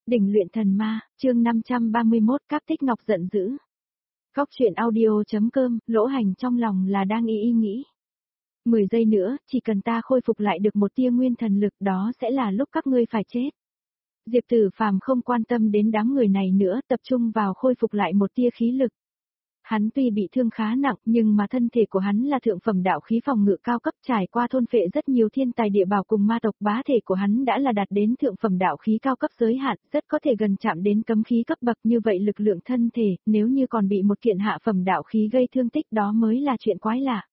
Đỉnh luyện thần ma, chương 531 Cáp Tích Ngọc giận dữ. Góc truyện audio.com, Lỗ Hành trong lòng là đang ý nghĩ. 10 giây nữa, chỉ cần ta khôi phục lại được một tia nguyên thần lực đó sẽ là lúc các ngươi phải chết. Diệp Tử Phàm không quan tâm đến đám người này nữa, tập trung vào khôi phục lại một tia khí lực. Hắn tuy bị thương khá nặng, nhưng mà thân thể của hắn là thượng phẩm đạo khí phòng ngự cao cấp, trải qua thôn phệ rất nhiều thiên tài địa bảo cùng ma tộc, bá thể của hắn đã là đạt đến thượng phẩm đạo khí cao cấp giới hạn, rất có thể gần chạm đến cấm khí cấp bậc, như vậy lực lượng thân thể, nếu như còn bị một kiện hạ phẩm đạo khí gây thương tích đó mới là chuyện quái lạ.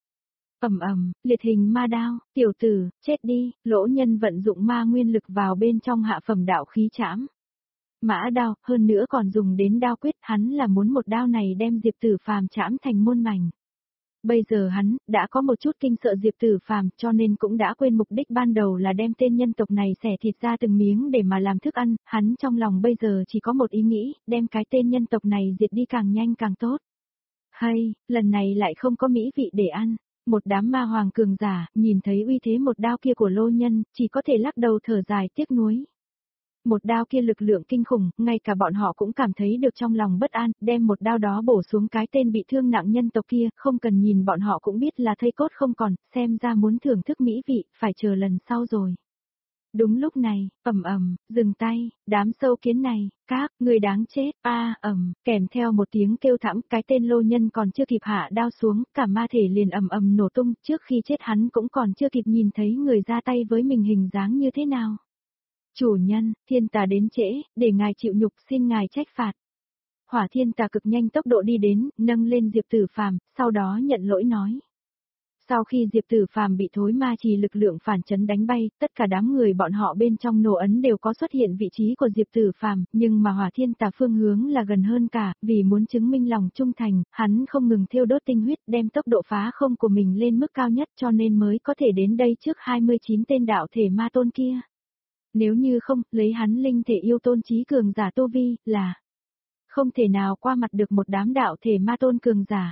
Liệt hình ma đao, tiểu tử, chết đi, Lỗ Nhân vận dụng ma nguyên lực vào bên trong hạ phẩm đạo khí trảm. Mã đao, hơn nữa còn dùng đến đao quyết, hắn là muốn một đao này đem Diệp Tử Phàm trảm thành muôn mảnh. Bây giờ hắn đã có một chút kinh sợ Diệp Tử Phàm, cho nên cũng đã quên mục đích ban đầu là đem tên nhân tộc này xẻ thịt ra từng miếng để mà làm thức ăn, hắn trong lòng bây giờ chỉ có một ý nghĩ, đem cái tên nhân tộc này diệt đi càng nhanh càng tốt. Hay, lần này lại không có mỹ vị để ăn. Một đám ma hoàng cường giả, nhìn thấy uy thế một đao kia của Lô Nhân, chỉ có thể lắc đầu thở dài tiếc nuối. Một đao kia lực lượng kinh khủng, ngay cả bọn họ cũng cảm thấy được trong lòng bất an, đem một đao đó bổ xuống cái tên bị thương nặng nhân tộc kia, không cần nhìn bọn họ cũng biết là thây cốt không còn, xem ra muốn thưởng thức mỹ vị, phải chờ lần sau rồi. Đúng lúc này, dừng tay, đám sâu kiến này, các người đáng chết, kèm theo một tiếng kêu thảm, cái tên Lô Nhân còn chưa kịp hạ đao xuống, cả ma thể liền nổ tung, trước khi chết hắn cũng còn chưa kịp nhìn thấy người ra tay với mình hình dáng như thế nào. Chủ nhân, thiên tà đến trễ, để ngài chịu nhục, xin ngài trách phạt. Hỏa thiên tà cực nhanh tốc độ đi đến, nâng lên Diệp Tử Phàm, sau đó nhận lỗi nói. Sau khi Diệp Tử Phàm bị thối ma trì lực lượng phản chấn đánh bay, tất cả đám người bọn họ bên trong nổ ấn đều có xuất hiện vị trí của Diệp Tử Phàm, nhưng mà Hỏa Thiên Tà phương hướng là gần hơn cả, vì muốn chứng minh lòng trung thành, hắn không ngừng thiêu đốt tinh huyết, đem tốc độ phá không của mình lên mức cao nhất, cho nên mới có thể đến đây trước 29 tên đạo thể ma tôn kia. Nếu như không, lấy hắn linh thể yêu tôn trí cường giả tu vi, là không thể nào qua mặt được một đám đạo thể ma tôn cường giả.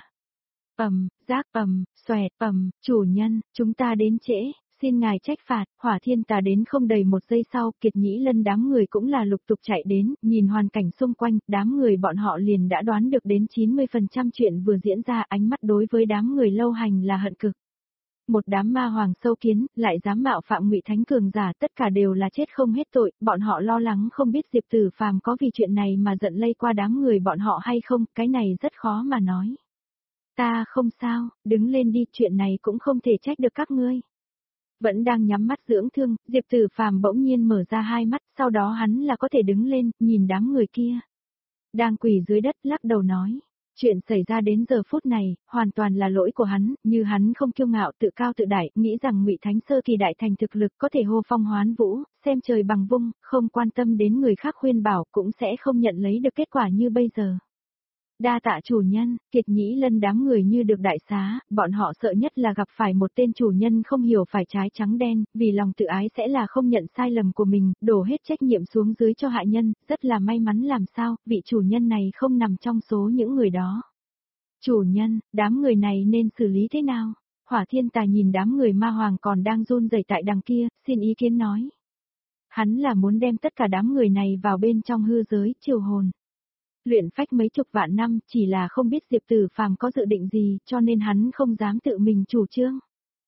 Xoẹt, chủ nhân, chúng ta đến trễ, xin ngài trách phạt. Hỏa Thiên Tà đến không đầy một giây sau, Kiệt Nhĩ Lân đám người cũng là lục tục chạy đến, nhìn hoàn cảnh xung quanh, đám người bọn họ liền đã đoán được đến 90% chuyện vừa diễn ra, ánh mắt đối với đám người Lâu Hành là hận cực. Một đám ma hoàng sâu kiến, lại dám mạo phạm Ngụy Thánh cường giả, tất cả đều là chết không hết tội, bọn họ lo lắng không biết Diệp Tử Phàm có vì chuyện này mà giận lây qua đám người bọn họ hay không, cái này rất khó mà nói. Ta không sao, đứng lên đi, chuyện này cũng không thể trách được các ngươi. Vẫn đang nhắm mắt dưỡng thương, Diệp Tử Phàm bỗng nhiên mở ra hai mắt, sau đó hắn là có thể đứng lên, nhìn đám người kia. Đang quỳ dưới đất lắc đầu nói. Chuyện xảy ra đến giờ phút này, hoàn toàn là lỗi của hắn, như hắn không kiêu ngạo tự cao tự đại, nghĩ rằng Ngụy Thánh sơ kỳ đại thành thực lực có thể hô phong hoán vũ, xem trời bằng vung, không quan tâm đến người khác khuyên bảo cũng sẽ không nhận lấy được kết quả như bây giờ. Đa tạ chủ nhân, Kiệt Nhĩ Lân đám người như được đại xá, bọn họ sợ nhất là gặp phải một tên chủ nhân không hiểu phải trái trắng đen, vì lòng tự ái sẽ là không nhận sai lầm của mình, đổ hết trách nhiệm xuống dưới cho hạ nhân, rất là may mắn làm sao, vị chủ nhân này không nằm trong số những người đó. Chủ nhân, đám người này nên xử lý thế nào? Hỏa Thiên Tà nhìn đám người ma hoàng còn đang run rẩy tại đằng kia, xin ý kiến nói. Hắn là muốn đem tất cả đám người này vào bên trong hư giới, triều hồn. Luyện phách mấy chục vạn năm, chỉ là không biết Diệp Tử Phàm có dự định gì, cho nên hắn không dám tự mình chủ trương.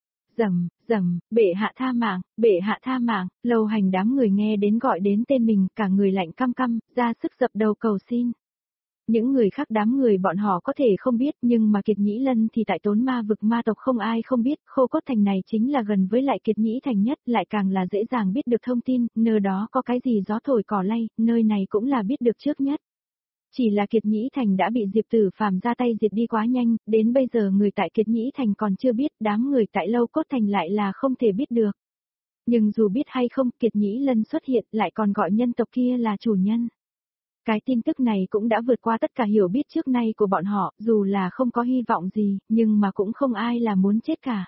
Bệ hạ tha mạng, Lâu Hành đám người nghe đến gọi đến tên mình, cả người lạnh căm căm, ra sức dập đầu cầu xin. Những người khác đám người bọn họ có thể không biết, nhưng mà Kiệt Nhĩ Lân thì tại Tốn Ma vực ma tộc không ai không biết, Khô Cốt Thành này chính là gần với lại Kiệt Nhĩ Thành nhất, lại càng là dễ dàng biết được thông tin, nơi đó có cái gì gió thổi cỏ lay, nơi này cũng là biết được trước nhất. Chỉ là Kiệt Nhĩ Thành đã bị Diệp Tử Phàm ra tay diệt đi quá nhanh, đến bây giờ người tại Kiệt Nhĩ Thành còn chưa biết, đám người tại Lâu Cốt Thành lại là không thể biết được. Nhưng dù biết hay không, Kiệt Nhĩ Lân xuất hiện lại còn gọi nhân tộc kia là chủ nhân. Cái tin tức này cũng đã vượt qua tất cả hiểu biết trước nay của bọn họ, dù là không có hy vọng gì, nhưng mà cũng không ai là muốn chết cả.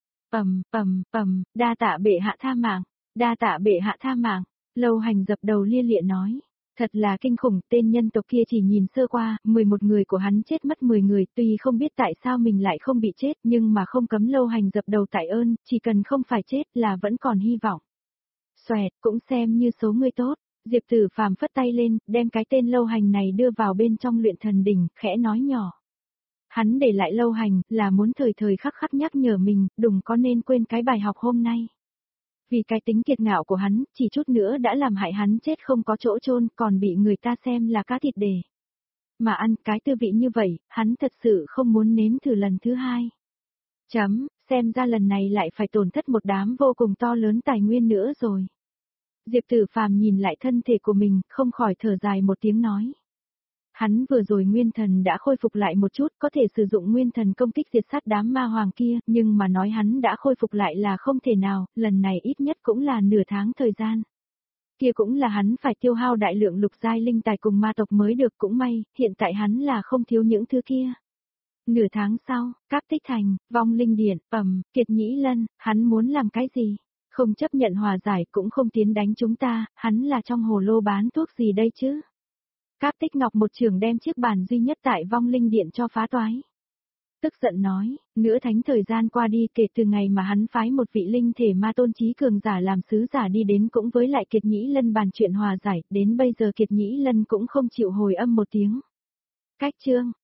Đa tạ bệ hạ tha mạng, Lâu Hành dập đầu lia lịa nói. Thật là kinh khủng, tên nhân tộc kia chỉ nhìn sơ qua, 11 người của hắn chết mất 10 người, tuy không biết tại sao mình lại không bị chết, nhưng mà không cấm Lâu Hành dập đầu tạ ơn, chỉ cần không phải chết là vẫn còn hy vọng. Xoẹt, cũng xem như số người tốt, Diệp Tử Phàm phất tay lên, đem cái tên Lâu Hành này đưa vào bên trong luyện thần đỉnh, khẽ nói nhỏ. Hắn để lại Lâu Hành, là muốn thời thời khắc khắc nhắc nhở mình, đừng có nên quên cái bài học hôm nay. Vì cái tính kiệt ngạo của hắn, chỉ chút nữa đã làm hại hắn chết không có chỗ chôn, còn bị người ta xem là cá thịt đề. Mà ăn cái tư vị như vậy, hắn thật sự không muốn nếm thử lần thứ hai. Xem ra lần này lại phải tổn thất một đám vô cùng to lớn tài nguyên nữa rồi. Diệp Tử Phàm nhìn lại thân thể của mình, không khỏi thở dài một tiếng nói. Hắn vừa rồi nguyên thần đã khôi phục lại một chút, có thể sử dụng nguyên thần công kích diệt sát đám ma hoàng kia, nhưng mà nói hắn đã khôi phục lại là không thể nào, lần này ít nhất cũng là nửa tháng thời gian. Kia cũng là hắn phải tiêu hao đại lượng lục giai linh tài cùng ma tộc mới được, cũng may, hiện tại hắn là không thiếu những thứ kia. Nửa tháng sau, Cáp Tích Thành, Vong Linh Điện, Kiệt Nhĩ Lân, hắn muốn làm cái gì? Không chấp nhận hòa giải cũng không tiến đánh chúng ta, hắn là trong hồ lô bán thuốc gì đây chứ? Cáp Tích Ngọc một trường đem chiếc bàn duy nhất tại Vong Linh Điện cho phá toái. Tức giận nói, nửa thánh thời gian qua đi kể từ ngày mà hắn phái một vị linh thể ma tôn trí cường giả làm sứ giả đi đến cũng với lại Kiệt Nhĩ Lân bàn chuyện hòa giải, đến bây giờ Kiệt Nhĩ Lân cũng không chịu hồi âm một tiếng. Cách chương,